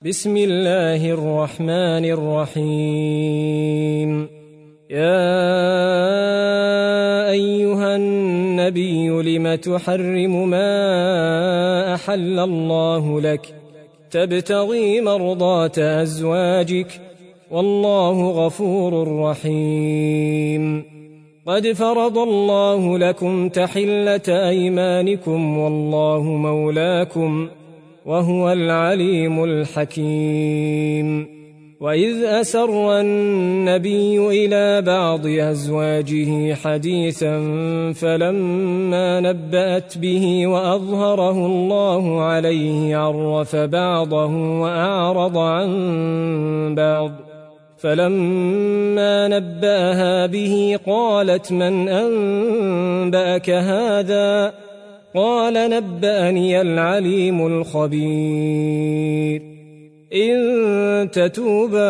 بسم الله الرحمن الرحيم. يا أيها النبي لم تحرم ما أحل الله لك تبتغي مرضات أزواجك والله غفور رحيم. قد فرض الله لكم تحلة أيمانكم والله مولاكم وهو العليم الحكيم. وإذ أسر النبي إلى بعض أزواجه حديثا فلما نبأت به وأظهره الله عليه عرف بعضه وأعرض عن بعض، فلما نبأها به قالت من أنبأك هذا؟ قال نبأني العليم الخبير. إن تتوبا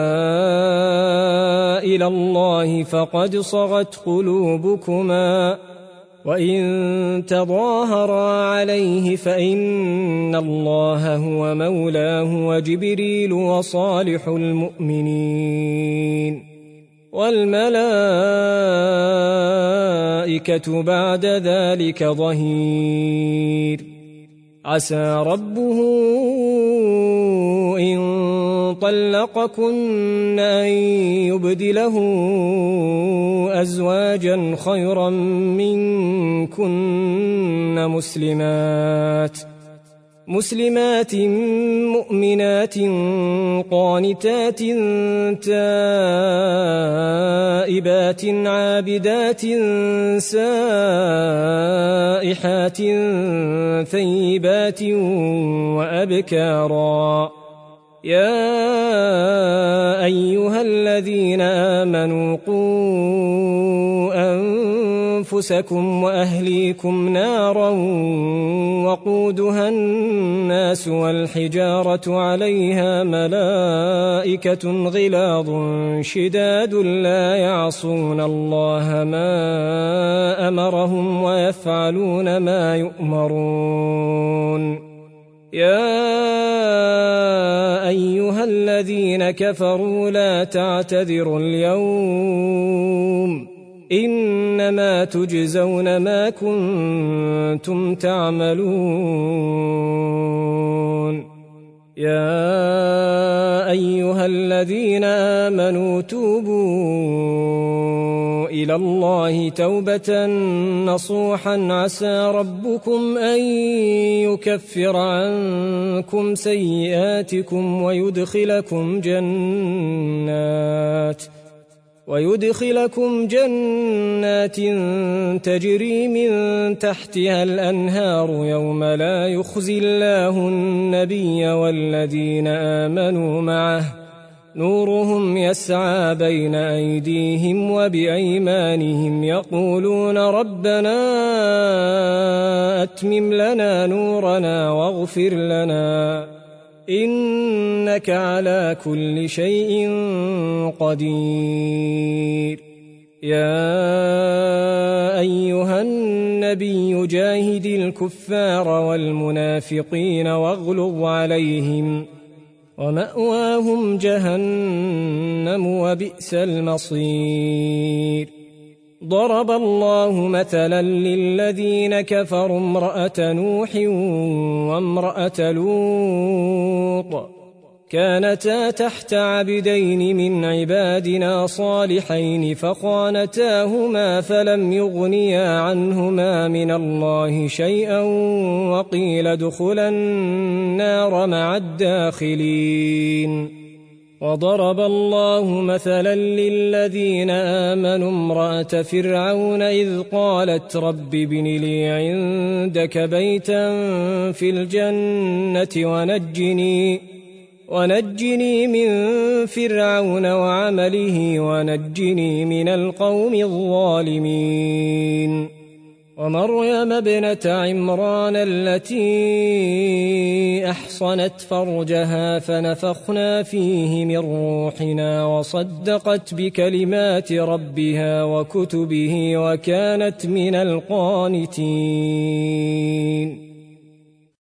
إلى الله فقد صغت قلوبكما وإن تظاهرا عليه فإن الله هو مولاه وجبريل وصالح المؤمنين والملائكة بعد ذلك ظهير. عسى ربه إن طلقكن أن يبدله أزواجا خيرا منكن مسلمات مؤمنات قانتات تائبات عابدات سائحات ثيبات وأبكارا. يا أيها الذين آمنوا قوا أنفسكم وأهليكم نارا وقودها الناس والحجارة عليها ملائكة غلاظ شداد لا يعصون الله ما أمرهم ويفعلون ما يؤمرون. يا أيها الذين كفروا لا تعتذروا اليوم إنما تجزون ما كنتم تعملون. يا أيها الذين آمنوا توبوا إلى الله توبة نصوحا عسى ربكم أن يكفر عنكم سيئاتكم ويدخلكم جنات تجري من تحتها الأنهار يوم لا يخزي الله النبي والذين آمنوا معه نورهم يسعى بين أيديهم وبأيمانهم يقولون ربنا أتمم لنا نورنا واغفر لنا إنك على كل شيء قدير. يا أيها النبي جاهد الكفار والمنافقين واغلظ عليهم ومأواهم جهنم وبئس المصير. ضرب الله مثلا للذين كفروا امرأة نوح وامرأة لوط كانتا تحت عبدين من عبادنا صالحين فخانتاهما فلم يغنيا عنهما من الله شيئا وقيل ادخلا النار مع الداخلين. وضرب الله مثلا للذين آمنوا امرأة فرعون إذ قالت رب ابن لي عندك بيتا في الجنة ونجني من فرعون وعمله ونجني من القوم الظالمين. ومريم ابنة عمران التي أحصنت فرجها فنفخنا فيه من روحنا وصدقت بكلمات ربها وكتبه وكانت من القانتين.